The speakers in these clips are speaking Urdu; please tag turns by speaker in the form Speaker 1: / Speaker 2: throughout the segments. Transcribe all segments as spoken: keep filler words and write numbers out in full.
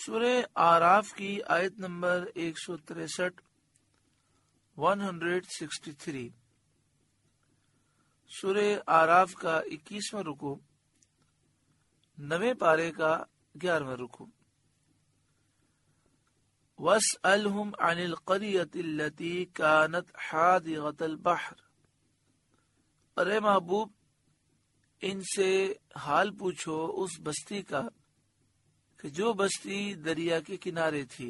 Speaker 1: سورہ آراف کی آیت نمبر ایک سو تریسٹھ ون ہنڈریڈ سکسٹی تھری سورہ آراف کا اکیسواں رکوع نویں پارے کا گیارہواں رکوع وَاسْأَلْهُمْ عَنِ الْقَرْيَةِ الَّتِي كَانَتْ حَادِرَةَ الْبَحْرِ، اور اے محبوب ان سے حال پوچھو اس بستی کا کہ جو بستی دریا کے کنارے تھی۔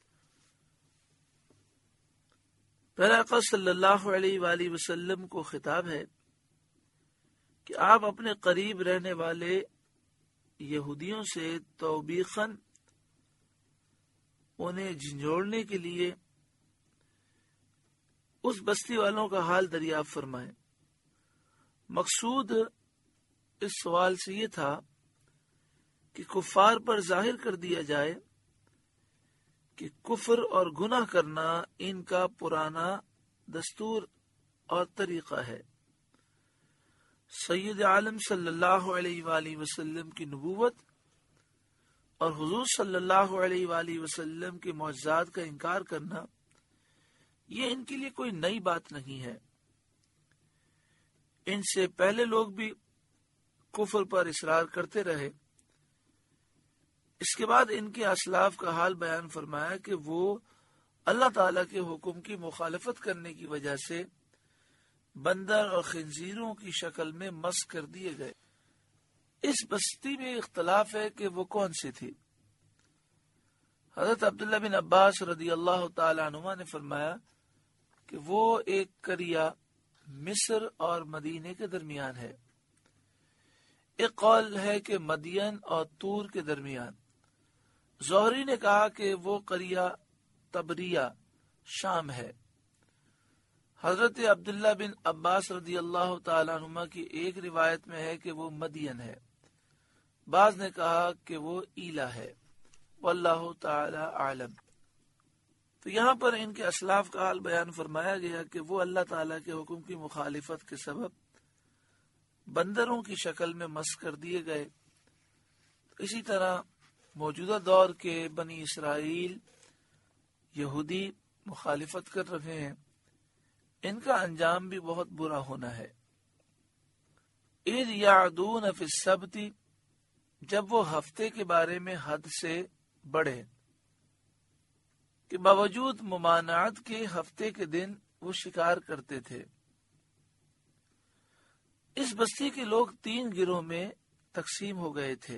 Speaker 1: پیارے آقا صلی اللہ علیہ وآلہ وسلم کو خطاب ہے کہ آپ اپنے قریب رہنے والے یہودیوں سے توبیخاً انہیں جھنجھوڑنے کے لیے اس بستی والوں کا حال دریافت فرمائیں۔ مقصود اس سوال سے یہ تھا کہ کفار پر ظاہر کر دیا جائے کہ کفر اور گناہ کرنا ان کا پرانا دستور اور طریقہ ہے۔ سید عالم صلی اللہ علیہ وآلہ وسلم کی نبوت اور حضور صلی اللہ علیہ وآلہ وسلم کے معجزات کا انکار کرنا یہ ان کے لیے کوئی نئی بات نہیں ہے۔ ان سے پہلے لوگ بھی کفر پر اصرار کرتے رہے۔ اس کے بعد ان کے اسلاف کا حال بیان فرمایا کہ وہ اللہ تعالیٰ کے حکم کی مخالفت کرنے کی وجہ سے بندر اور خنزیروں کی شکل میں مسخ کر دیے گئے۔ اس بستی میں اختلاف ہے کہ وہ کون سی تھی۔ حضرت عبداللہ بن عباس رضی اللہ تعالی عنہما نے فرمایا کہ وہ ایک قریہ مصر اور مدینے کے درمیان ہے۔ ایک قول ہے کہ مدین اور طور کے درمیان۔ زہری نے کہا کہ وہ قریہ تبریہ شام ہے۔ حضرت عبداللہ بن عباس رضی اللہ تعالی عنہما کی ایک روایت میں ہے کہ وہ مدین ہے، بعض نے کہا کہ وہ ایلا ہے، واللہ تعالی عالم۔ تو یہاں پر ان کے اسلاف کا حال بیان فرمایا گیا کہ وہ اللہ تعالیٰ کے حکم کی مخالفت کے سبب بندروں کی شکل میں مسخ کر دیے گئے۔ اسی طرح موجودہ دور کے بنی اسرائیل یہودی مخالفت کر رہے ہیں، ان کا انجام بھی بہت برا ہونا ہے۔ اذ یعدون فی السبت، جب وہ ہفتے کے بارے میں حد سے بڑھے کہ باوجود ممانعت کے ہفتے کے دن وہ شکار کرتے تھے۔ اس بستی کے لوگ تین گروہ میں تقسیم ہو گئے تھے۔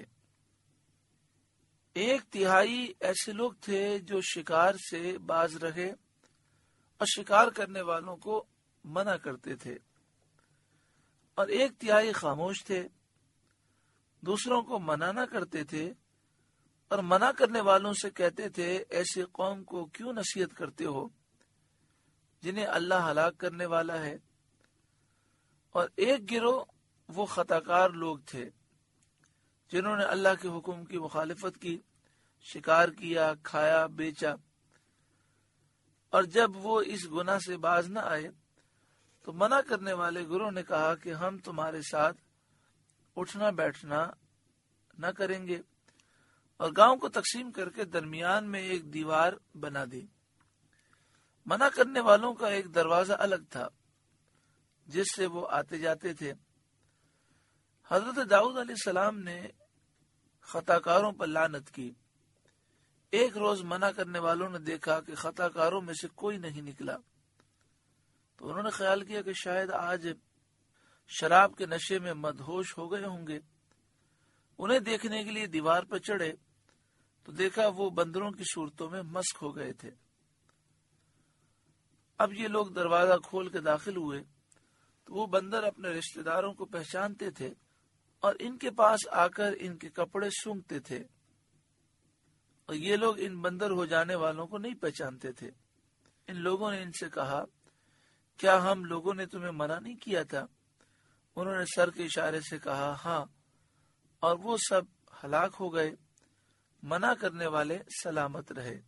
Speaker 1: ایک تہائی ایسے لوگ تھے جو شکار سے باز رہے اور شکار کرنے والوں کو منع کرتے تھے، اور ایک تہائی خاموش تھے، دوسروں کو منع نہ کرتے تھے اور منع کرنے والوں سے کہتے تھے ایسی قوم کو کیوں نصیحت کرتے ہو جنہیں اللہ ہلاک کرنے والا ہے۔ اور ایک گروہ وہ خطا کار لوگ تھے جنہوں نے اللہ کے حکم کی مخالفت کی، شکار کیا، کھایا، بیچا، اور جب وہ اس گناہ سے باز نہ آئے تو منع کرنے والے گروہ نے کہا کہ ہم تمہارے ساتھ اٹھنا بیٹھنا نہ کریں گے، اور گاؤں کو تقسیم کر کے درمیان میں ایک دیوار بنا دی۔ منع کرنے والوں کا ایک دروازہ الگ تھا جس سے وہ آتے جاتے تھے۔ حضرت داؤد علیہ السلام نے خطا کاروں پر لعنت کی۔ ایک روز منع کرنے والوں نے دیکھا کہ خطا کاروں میں سے کوئی نہیں نکلا، تو انہوں نے خیال کیا کہ شاید آج شراب کے نشے میں مدہوش ہو گئے ہوں گے۔ انہیں دیکھنے کے لیے دیوار پر چڑھے تو دیکھا وہ بندروں کی صورتوں میں مسخ ہو گئے تھے۔ اب یہ لوگ دروازہ کھول کے داخل ہوئے تو وہ بندر اپنے رشتہ داروں کو پہچانتے تھے اور ان کے پاس آ کر ان کے کپڑے سونگھتے تھے، اور یہ لوگ ان بندر ہو جانے والوں کو نہیں پہچانتے تھے۔ ان لوگوں نے ان سے کہا کیا ہم لوگوں نے تمہیں منع نہیں کیا تھا؟ انہوں نے سر کے اشارے سے کہا ہاں، اور وہ سب ہلاک ہو گئے، منع کرنے والے سلامت رہے۔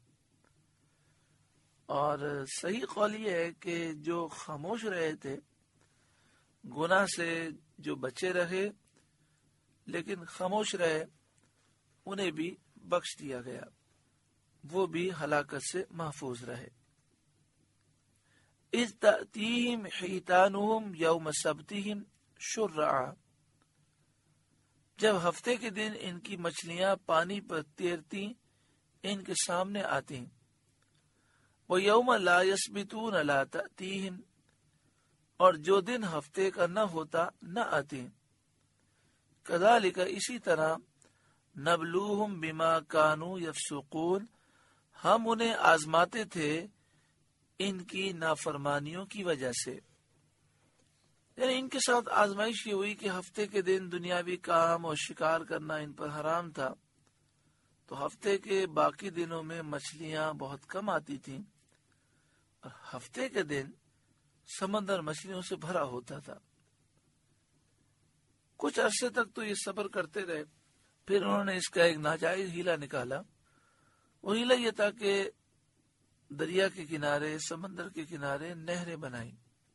Speaker 1: اور صحیح قول یہ ہے کہ جو خاموش رہے تھے، گناہ سے جو بچے رہے لیکن خاموش رہے، انہیں بھی بخش دیا گیا۔ وہ بھی ہلاکت سے محفوظ رہے۔ اذ تأتیہم حیتانہم یوم سبتہم شرعا، جب ہفتے کے دن ان کی مچھلیاں پانی پر تیرتی ان کے سامنے آتی، وَيَوْمَ لَا يَسْبِتُونَ لَا تَأْتِيهِمْ، اور جو دن ہفتے کا نہ ہوتا نہ آتی۔ كَذَلِكَ، اسی طرح، نَبْلُوهُمْ بِمَا كَانُوا يَفْسُقُونَ، ہم انہیں آزماتے تھے ان کی نافرمانیوں کی وجہ سے۔ یعنی ان کے ساتھ آزمائش یہ ہوئی کہ ہفتے کے دن دنیاوی کام اور شکار کرنا ان پر حرام تھا، تو ہفتے کے باقی دنوں میں مچھلیاں بہت کم آتی تھیں، اور ہفتے کے دن سمندر مچھلیوں سے بھرا ہوتا تھا۔ کچھ عرصے تک تو یہ صبر کرتے رہے، پھر انہوں نے اس کا ایک ناجائز ہیلا نکالا۔ وہ ہیلا یہ تھا کہ دریا کے کنارے، سمندر کے کنارے نہریں بنائیں،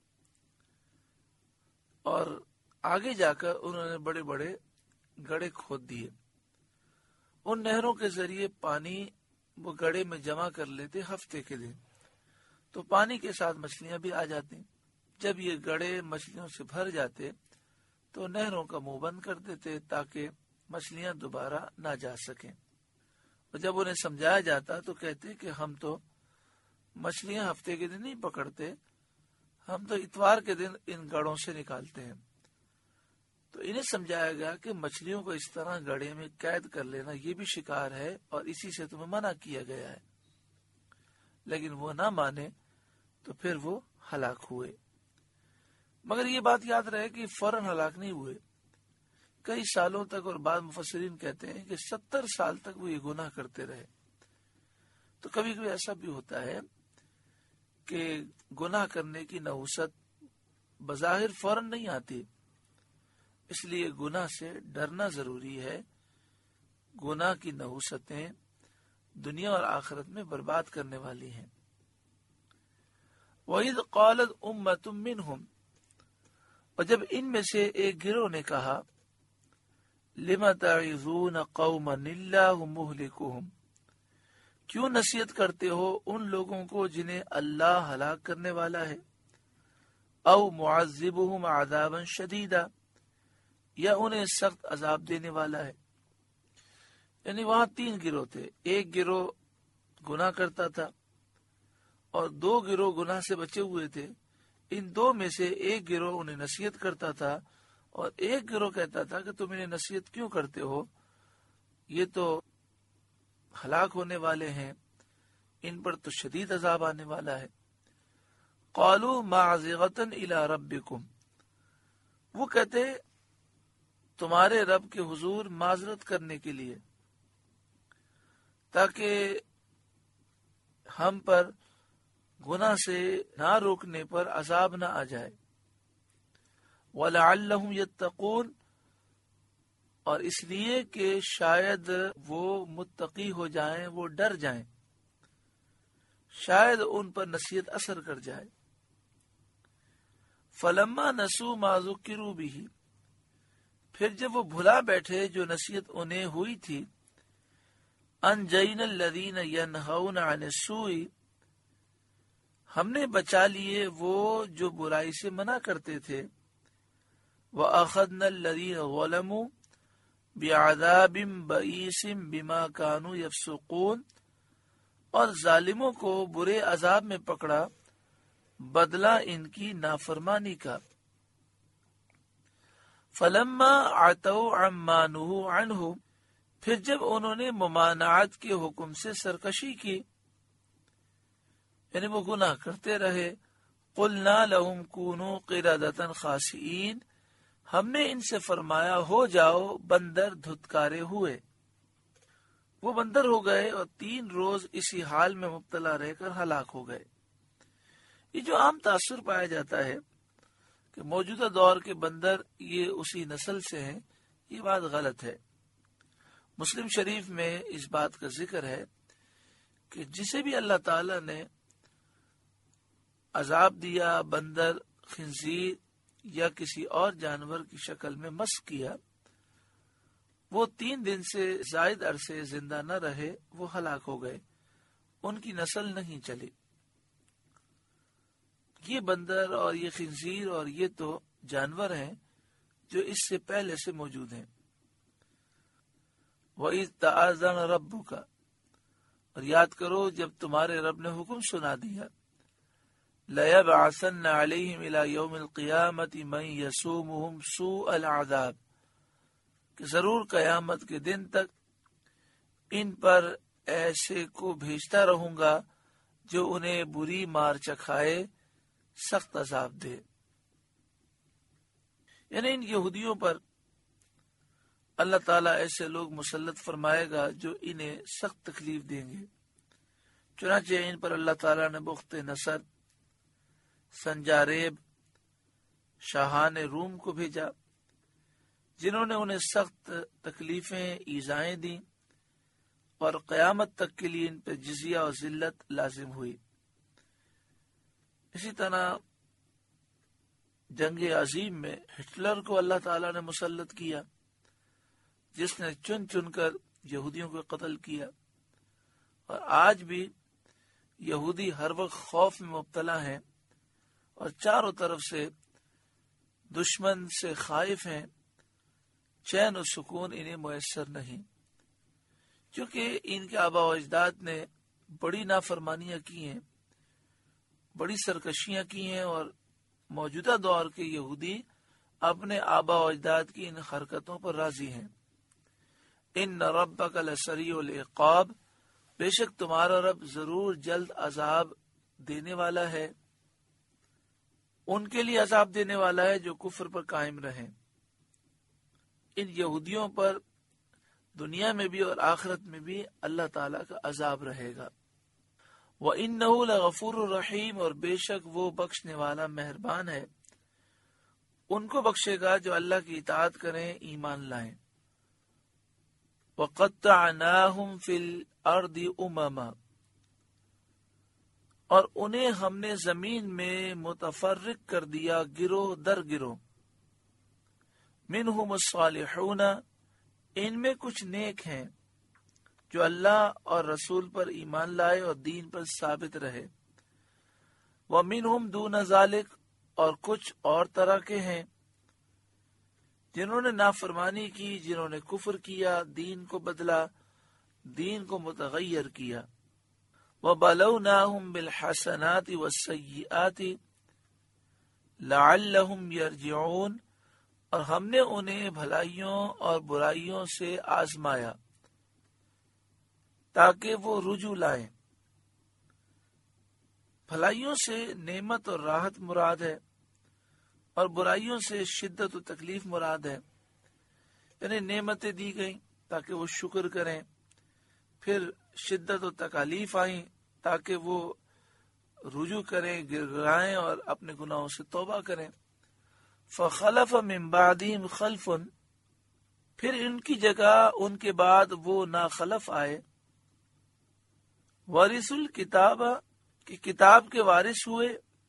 Speaker 1: اور آگے جا کر انہوں نے بڑے بڑے گڑھے کھود دیے۔ ان نہروں کے ذریعے پانی وہ گڑھے میں جمع کر لیتے ہفتے کے دن، تو پانی کے ساتھ مچھلیاں بھی آ جاتی۔ جب یہ گڑھے مچھلیوں سے بھر جاتے تو نہروں کا منہ بند کر دیتے تاکہ مچھلیاں دوبارہ نہ جا سکیں، اور جب انہیں سمجھایا جاتا تو کہتے کہ ہم تو مچھلیاں ہفتے کے دن نہیں پکڑتے، ہم تو اتوار کے دن ان گڑھوں سے نکالتے ہیں۔ تو انہیں سمجھایا گیا کہ مچھلیوں کو اس طرح گڑھے میں قید کر لینا یہ بھی شکار ہے، اور اسی سے تمہیں منع کیا گیا ہے۔ لیکن وہ نہ مانے تو پھر وہ ہلاک ہوئے۔ مگر یہ بات یاد رہے کہ فوراً ہلاک نہیں ہوئے، کئی سالوں تک، اور بعض مفسرین کہتے ہیں کہ ستر سال تک وہ یہ گناہ کرتے رہے۔ تو کبھی کبھی ایسا بھی ہوتا ہے کہ گناہ کرنے کی نحوست بظاہر فوراً نہیں آتی، اس لیے گناہ سے ڈرنا ضروری ہے۔ گناہ کی نحوستیں دنیا اور آخرت میں برباد کرنے والی ہیں۔ وَإِذْ قَالَتْ أُمَّةٌ مِّنْهُمْ، اور جب ان میں سے ایک گروہ نے کہا، لِمَ تَعِظُونَ قَوْمًا اللَّهُ مُهْلِكُهُمْ، کیوں نصیحت کرتے ہو ان لوگوں کو جنہیں اللہ ہلاک کرنے والا ہے، او معذبهم عذابا شدیدا، یا انہیں سخت عذاب دینے والا ہے۔ یعنی وہاں تین گروہ تھے، ایک گروہ گناہ کرتا تھا اور دو گروہ گناہ سے بچے ہوئے تھے۔ ان دو میں سے ایک گروہ انہیں نصیحت کرتا تھا اور ایک گروہ کہتا تھا کہ تم انہیں نصیحت کیوں کرتے ہو، یہ تو ہلاک ہونے والے ہیں، ان پر تو شدید عذاب آنے والا ہے۔ قالوا معذرة الى ربكم، وہ کہتے تمہارے رب کے حضور معذرت کرنے کے لیے، تاکہ ہم پر گناہ سے نہ روکنے پر عذاب نہ آ جائے۔ وَلَعَلَّهُمْ يَتَّقُونَ، اور اس لیے کہ شاید وہ متقی ہو جائیں، وہ ڈر جائیں، شاید ان پر نصیحت اثر کر جائے۔ فَلَمَّا نَسُوا مَا ذُكِّرُوا بِهِ، پھر جب وہ بھلا بیٹھے جو نصیحت انہیں ہوئی تھی، أَنْجَيْنَا الَّذِينَ يَنْهَوْنَ عَنِ السُّوءِ، ہم نے بچا لیے وہ جو برائی سے منع کرتے تھے، وَأَخَذْنَا الَّذِينَ ظَلَمُوا بِعَذَابٍ بَئِيسٍ بِمَا كَانُوا يَفْسُقُونَ، اور ظالموں کو برے عذاب میں پکڑا بدلہ ان کی نافرمانی کا۔ فَلَمَّا عَتَوْا عَمَّا نُهُوا عَنْهُ، پھر جب انہوں نے ممانعت کے حکم سے سرکشی کی، یعنی وہ گناہ کرتے رہے، قُلْنَا لَهُمْ كُونُوا قِرَدَةً خَاسِئِينَ، ہم نے ان سے فرمایا ہو جاؤ بندر دھتکارے ہوئے۔ وہ بندر ہو گئے اور تین روز اسی حال میں مبتلا رہ کر ہلاک ہو گئے۔ یہ جو عام تاثر پایا جاتا ہے کہ موجودہ دور کے بندر یہ اسی نسل سے ہیں، یہ بات غلط ہے۔ مسلم شریف میں اس بات کا ذکر ہے کہ جسے بھی اللہ تعالی نے عذاب دیا، بندر، خنزیر یا کسی اور جانور کی شکل میں مسخ کیا، وہ تین دن سے زائد عرصے زندہ نہ رہے، وہ ہلاک ہو گئے۔ ان کی نسل نہیں چلی۔ یہ بندر اور یہ خنزیر اور یہ تو جانور ہیں جو اس سے پہلے سے موجود ہیں۔ وَإِذْ تَأَذَّنَ رَبُّكَ، اور یاد کرو جب تمہارے رب نے حکم سنا دیا، لَيَبْعَثَنَّ عَلَيْهِمْ إِلَى يَوْمِ الْقِيَامَةِ مَنْ يَسُومُهُمْ سُوءَ الْعَذَابِ، کہ ضرور قیامت کے دن تک ان پر ایسے کو بھیجتا رہوں گا جو انہیں بری مار چکھائے، سخت عذاب دے۔ یعنی ان یہودیوں پر اللہ تعالیٰ ایسے لوگ مسلط فرمائے گا جو انہیں سخت تکلیف دیں گے۔ چنانچہ ان پر اللہ تعالیٰ نے بخت نصر، سنجاریب، شاہان روم کو بھیجا، جنہوں نے انہیں سخت تکلیفیں، ایذائیں دیں، اور قیامت تک کے لیے ان پہ جزیہ اور ذلت لازم ہوئی۔ اسی طرح جنگ عظیم میں ہٹلر کو اللہ تعالیٰ نے مسلط کیا، جس نے چن چن کر یہودیوں کو قتل کیا، اور آج بھی یہودی ہر وقت خوف میں مبتلا ہیں اور چاروں طرف سے دشمن سے خائف ہیں، چین و سکون انہیں میسر نہیں، کیونکہ ان کے آبا و اجداد نے بڑی نافرمانیاں کی ہیں، بڑی سرکشیاں کی ہیں، اور موجودہ دور کے یہودی اپنے آبا و اجداد کی ان حرکتوں پر راضی ہیں۔ ان ربک لسریع العقاب، بے شک تمہارا رب ضرور جلد عذاب دینے والا ہے، ان کے لیے عذاب دینے والا ہے جو کفر پر قائم رہیں۔ ان یہودیوں پر دنیا میں بھی اور آخرت میں بھی اللہ تعالیٰ کا عذاب رہے گا۔ وَإِنَّهُ لَغَفُورٌ رَحِيمٌ، اور بے شک وہ بخشنے والا مہربان ہے، ان کو بخشے گا جو اللہ کی اطاعت کریں، ایمان لائیں۔ وَقَطَّعْنَاهُمْ فِي الْأَرْضِ أُمَمًا، اور انہیں ہم نے زمین میں متفرق کر دیا گروہ در گروہ۔ مِنْهُمُ الصَّالِحُونَ، ان میں کچھ نیک ہیں جو اللہ اور رسول پر ایمان لائے اور دین پر ثابت رہے۔ وَمِنْهُمْ دُونَ ذَلِكَ، اور کچھ اور طرح کے ہیں جنہوں نے نافرمانی کی، جنہوں نے کفر کیا، دین کو بدلا، دین کو متغیر کیا۔ وَبَلَوْنَاهُمْ بِالْحَسَنَاتِ وَالسَّيِّئَاتِ لَعَلَّهُمْ يَرْجِعُونَ، اور ہم نے انہیں بھلائیوں اور برائیوں سے آزمایا تاکہ وہ رجوع لائیں۔ بھلائیوں سے نعمت اور راحت مراد ہے، اور برائیوں سے شدت و تکلیف مراد ہے۔ یعنی نعمتیں دی گئیں تاکہ وہ شکر کریں، پھر شدت و تکالیف آئیں تاکہ وہ رجوع کریں، گر گرائیں اور اپنے گناہوں سے توبہ کریں۔ فَخَلَفَ مِن بَعْدِهِمْ خَلْفٌ، پھر ان کی جگہ ان کے بعد وہ ناخلف آئے، وَرِثُوا الْكِتَابَ، کہ کتاب کے وارث ہوئے،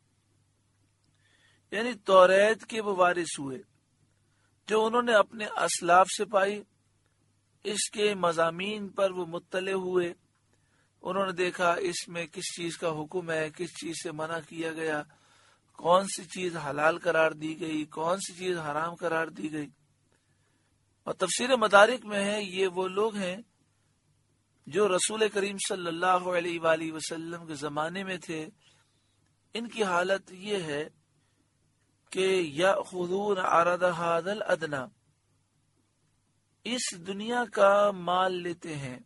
Speaker 1: یعنی توریت کے وہ وارث ہوئے جو انہوں نے اپنے اسلاف سے پائی، اس کے مضامین پر وہ مطلع ہوئے، انہوں نے دیکھا اس میں کس چیز کا حکم ہے، کس چیز سے منع کیا گیا، کون سی چیز حلال قرار دی گئی، کون سی چیز حرام قرار دی گئی۔ اور تفسیر مدارک میں ہے یہ وہ لوگ ہیں جو رسول کریم صلی اللہ علیہ وآلہ وسلم کے زمانے میں تھے۔ ان کی حالت یہ ہے کہ یأخذون عرض ھذا الادنی، اس دنیا کا مال لیتے ہیں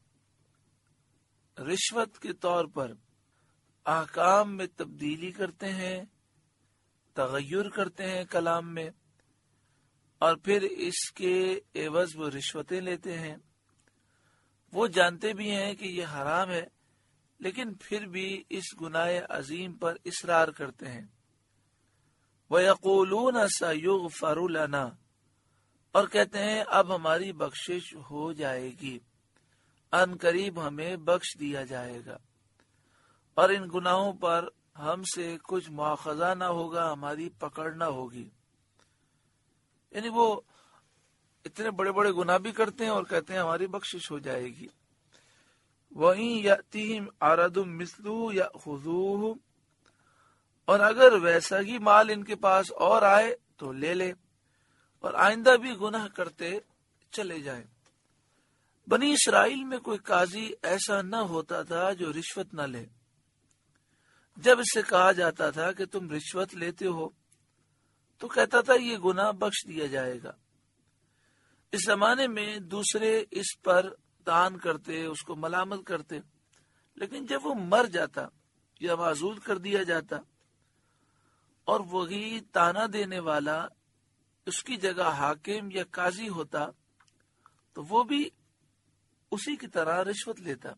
Speaker 1: رشوت کے طور پر، احکام میں تبدیلی کرتے ہیں، تغیر کرتے ہیں کلام میں، اور پھر اس کے عوض وہ رشوتیں لیتے ہیں۔ وہ جانتے بھی ہیں کہ یہ حرام ہے، لیکن پھر بھی اس گناہ عظیم پر اصرار کرتے ہیں۔ وَيَقُولُونَ سَيُغْفَرُ لَنَا، اور کہتے ہیں اب ہماری بخشش ہو جائے گی، ان قریب ہمیں بخش دیا جائے گا، اور ان گناہوں پر ہم سے کچھ مواخذہ نہ ہوگا، ہماری پکڑ نہ ہوگی۔ یعنی وہ اتنے بڑے بڑے گناہ بھی کرتے ہیں اور کہتے ہیں ہماری بخشش ہو جائے گی۔ وَإِن يَأْتِهِمْ عَرَضٌ مِثْلُهُ يَأْخُذُوهُ، اور اگر ویسا ہی مال ان کے پاس اور آئے تو لے لے، اور آئندہ بھی گناہ کرتے چلے جائیں۔ بنی اسرائیل میں کوئی قاضی ایسا نہ ہوتا تھا جو رشوت نہ لے۔ جب اس سے کہا جاتا تھا کہ تم رشوت لیتے ہو تو کہتا تھا یہ گناہ بخش دیا جائے گا۔ اس زمانے میں دوسرے اس پر تان کرتے، اس کو ملامت کرتے، لیکن جب وہ مر جاتا یا معزول کر دیا جاتا اور وہی تانا دینے والا اس کی جگہ حاکم یا قاضی ہوتا تو وہ بھی اسی کی طرح رشوت لیتا۔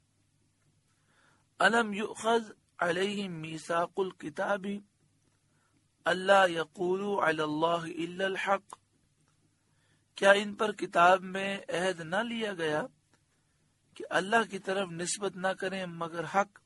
Speaker 1: الم یؤخذ علیہم میثاق الکتاب اللہ یقولوا علی اللہ الا الحق، کیا ان پر کتاب میں عہد نہ لیا گیا کہ اللہ کی طرف نسبت نہ کریں مگر حق؟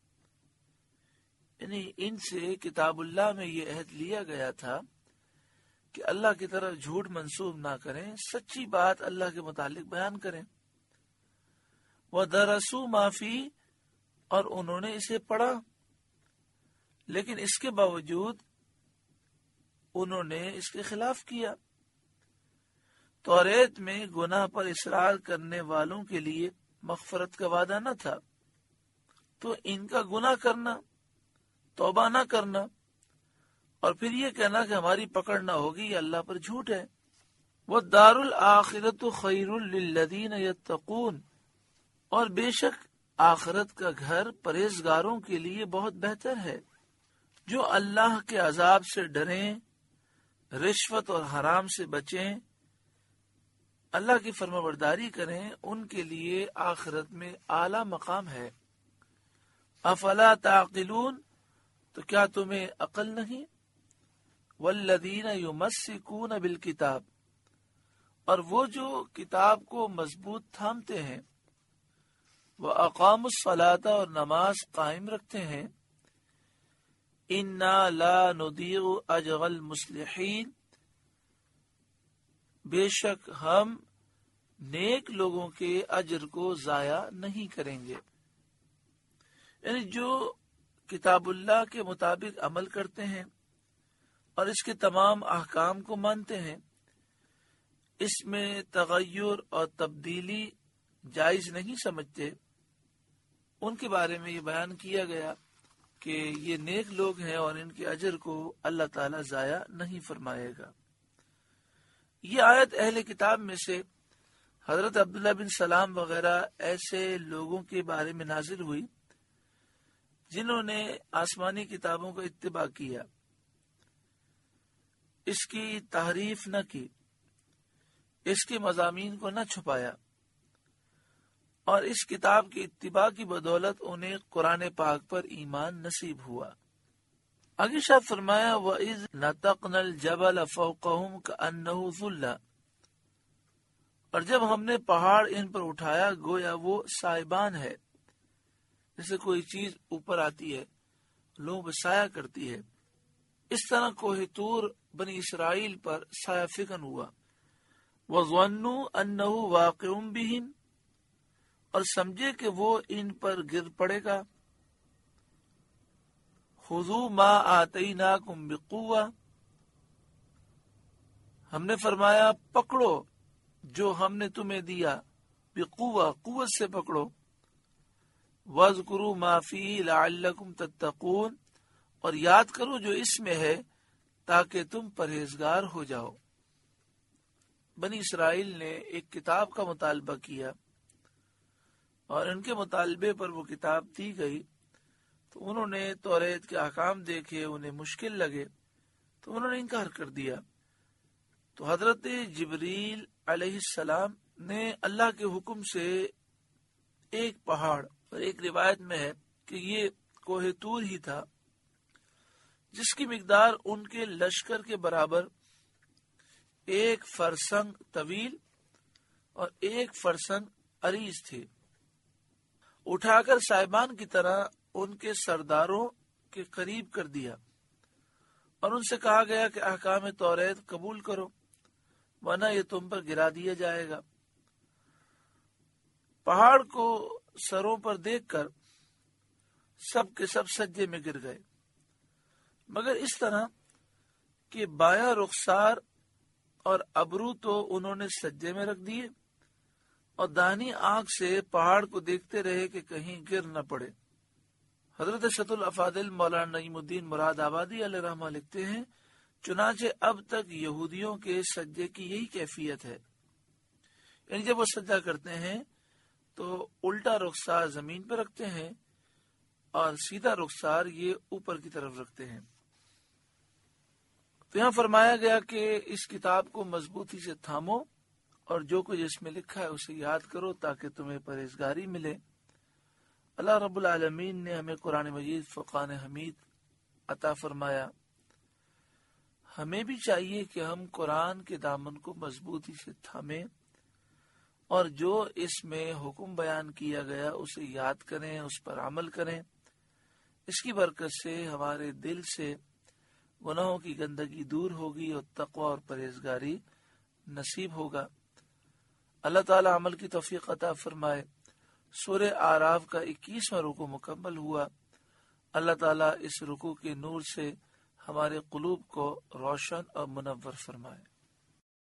Speaker 1: یعنی ان سے کتاب اللہ میں یہ عہد لیا گیا تھا کہ اللہ کی طرف جھوٹ منسوب نہ کریں، سچی بات اللہ کے متعلق بیان کریں۔ وَدَرَسُوا مَا فِيهِ، اور انہوں نے اسے پڑھا، لیکن اس کے باوجود انہوں نے اس کے خلاف کیا۔ توریت میں گناہ پر اصرار کرنے والوں کے لیے مغفرت کا وعدہ نہ تھا، تو ان کا گناہ کرنا، توبہ نہ کرنا اور پھر یہ کہنا کہ ہماری پکڑ نہ ہوگی، یہ اللہ پر جھوٹ ہے۔ وَالدَّارُ الْآخِرَةُ خَيْرٌ لِلَّذِينَ يَتَّقُونَ، اور بے شک آخرت کا گھر پرہیزگاروں کے لیے بہت بہتر ہے، جو اللہ کے عذاب سے ڈریں، رشوت اور حرام سے بچیں، اللہ کی فرمانبرداری کریں، ان کے لیے آخرت میں اعلیٰ مقام ہے۔ افلا تعقلون، تو کیا تمہیں عقل نہیں؟ والذین یمسکون بالکتاب، اور وہ جو کتاب کو مضبوط تھامتے ہیں، وَأَقَامُوا الصَّلَاةَ، اور نماز قائم رکھتے ہیں، اِنَّا لَا نُضِيعُ أَجْرَ الْمُصْلِحِينَ، بے شک ہم نیک لوگوں کے اجر کو ضائع نہیں کریں گے۔ یعنی جو کتاب اللہ کے مطابق عمل کرتے ہیں اور اس کے تمام احکام کو مانتے ہیں، اس میں تغیر اور تبدیلی جائز نہیں سمجھتے، ان کے بارے میں یہ بیان کیا گیا کہ یہ نیک لوگ ہیں اور ان کے اجر کو اللہ تعالی ضائع نہیں فرمائے گا۔ یہ آیت اہل کتاب میں سے حضرت عبداللہ بن سلام وغیرہ ایسے لوگوں کے بارے میں نازل ہوئی جنہوں نے آسمانی کتابوں کا اتباع کیا، اس کی تحریف نہ کی، اس کے مضامین کو نہ چھپایا، اور اس کتاب کی اتباع کی بدولت انہیں قرآن پاک پر ایمان نصیب ہوا۔ آگے شاہ فرمایا وَإِذْ نَتَقْنَا الْجَبَلَ فَوْقَهُمْ كَأَنَّهُ ظُلَّةٌ، اور جب ہم نے پہاڑ ان پر اٹھایا گویا وہ سائبان ہے، جیسے کوئی چیز اوپر آتی ہے لوگوں پہ سایہ کرتی ہے، اس طرح کوہ طور بنی اسرائیل پر سایہ فکن ہوا۔ وَظَنُّوا أَنَّهُ وَاقِعٌ بِهِمْ، اور سمجھے کہ وہ ان پر گر پڑے گا۔ خُذُوا مَا آتَيْنَاكُمْ بِقُوَّةٍ، ہم نے فرمایا پکڑو جو ہم نے تمہیں دیا، بقوہ، قوت سے پکڑو۔ وَاذْكُرُوا مَا فِيهِ لَعَلَّكُمْ تَتَّقُونَ، اور یاد کرو جو اس میں ہے تاکہ تم پرہیزگار ہو جاؤ۔ بنی اسرائیل نے ایک کتاب کا مطالبہ کیا اور ان کے مطالبے پر وہ کتاب دی گئی، تو انہوں نے توریت کے احکام دیکھے، انہیں مشکل لگے تو انہوں نے انکار کر دیا۔ تو حضرت جبریل علیہ السلام نے اللہ کے حکم سے ایک پہاڑ، اور ایک روایت میں ہے کہ یہ کوہ طور ہی تھا، جس کی مقدار ان کے لشکر کے برابر ایک فرسنگ طویل اور ایک فرسنگ عریض تھی، اٹھا کر صاحبان کی طرح ان کے سرداروں کے قریب کر دیا، اور ان سے کہا گیا کہ احکام توریت قبول کرو ورنہ یہ تم پر گرا دیا جائے گا۔ پہاڑ کو سروں پر دیکھ کر سب کے سب سجدے میں گر گئے، مگر اس طرح کہ بایاں رخسار اور ابرو تو انہوں نے سجدے میں رکھ دیے اور دانی آنکھ سے پہاڑ کو دیکھتے رہے کہ کہیں گر نہ پڑے۔ حضرت شت الافاضل مولانا نعیم الدین مراد آبادی علیہ رحمہ لکھتے ہیں، چنانچہ اب تک یہودیوں کے سجدے کی یہی کیفیت ہے، یعنی جب وہ سجدہ کرتے ہیں تو الٹا رخسار زمین پہ رکھتے ہیں اور سیدھا رخسار یہ اوپر کی طرف رکھتے ہیں۔ تو یہاں فرمایا گیا کہ اس کتاب کو مضبوطی سے تھامو اور جو کچھ اس میں لکھا ہے اسے یاد کرو تاکہ تمہیں پرہیزگاری ملے۔ اللہ رب العالمین نے ہمیں قرآن مجید فرقان حمید عطا فرمایا، ہمیں بھی چاہیے کہ ہم قرآن کے دامن کو مضبوطی سے تھامیں اور جو اس میں حکم بیان کیا گیا اسے یاد کریں، اس پر عمل کریں۔ اس کی برکت سے ہمارے دل سے گناہوں کی گندگی دور ہوگی اور تقوی اور پرہیزگاری نصیب ہوگا۔ اللہ تعالی عمل کی توفیق عطا فرمائے۔ سورہ اعراف کا اکیسواں رکوع مکمل ہوا۔ اللہ تعالی اس رکوع کے نور سے ہمارے قلوب کو روشن اور منور فرمائے۔